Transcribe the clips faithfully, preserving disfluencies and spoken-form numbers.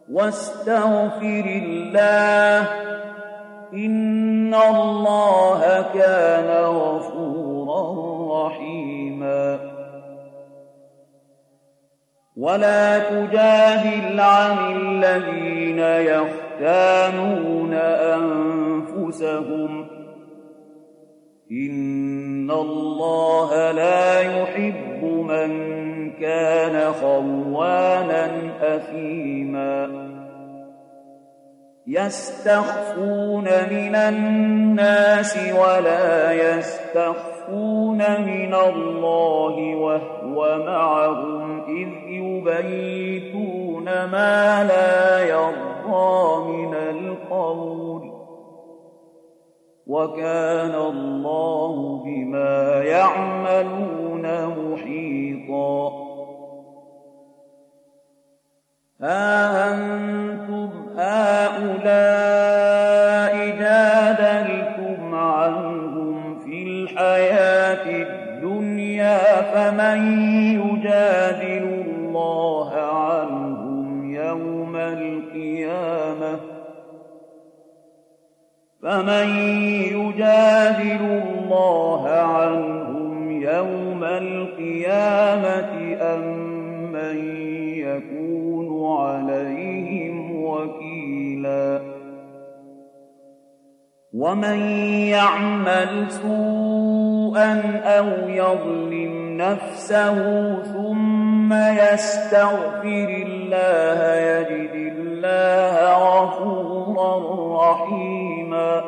واستغفر الله إن الله كان غفورا رحيما ولا تجادل عن الذين يختانون أنفسهم إن الله لا يحب من كان خوانا أثيما يستخفون من الناس ولا يستخفون من الله وهو معهم إذ يبيتون ما لا يرضى من القول وكان الله بما يعملون محيطا ها أنتم هؤلاء جادلتم عنهم في الحياة الدنيا فمن يجادل الله عنهم يوم القيامة فمن يجادل الله عنهم يوم القيامة أم من يكون عليهم وكيلا ومن يعمل سوءا أو يظلم نفسه ثم يستغفر الله يجد الله غفورا رحيما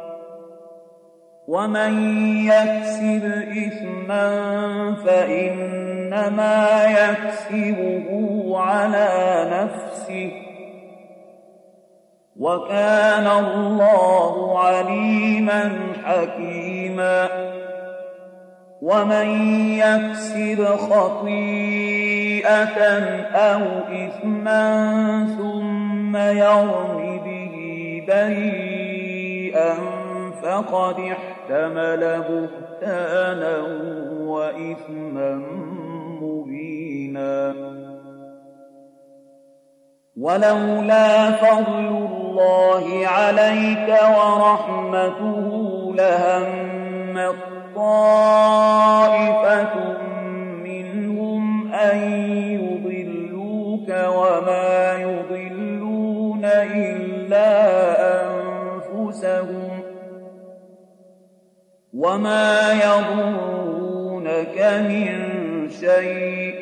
ومن يكسب إثما فإنما يكسبه على نفسه وكان الله عليما حكيما ومن يكسب خطيئة أو إثما ثم يرم به بريئا فقد احتمل بهتانا وإثما مبينا ولولا فضل الله عليك ورحمته لهمت طائفة منهم أن يضلوك وما يضلون إلا أنفسهم وما يضرونك من شيء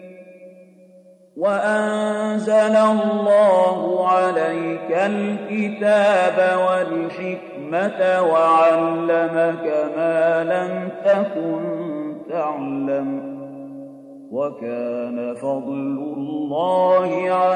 وأنزل الله عليك الكتاب والحكمة وعلمك ما لم تكن تعلم وكان فضل الله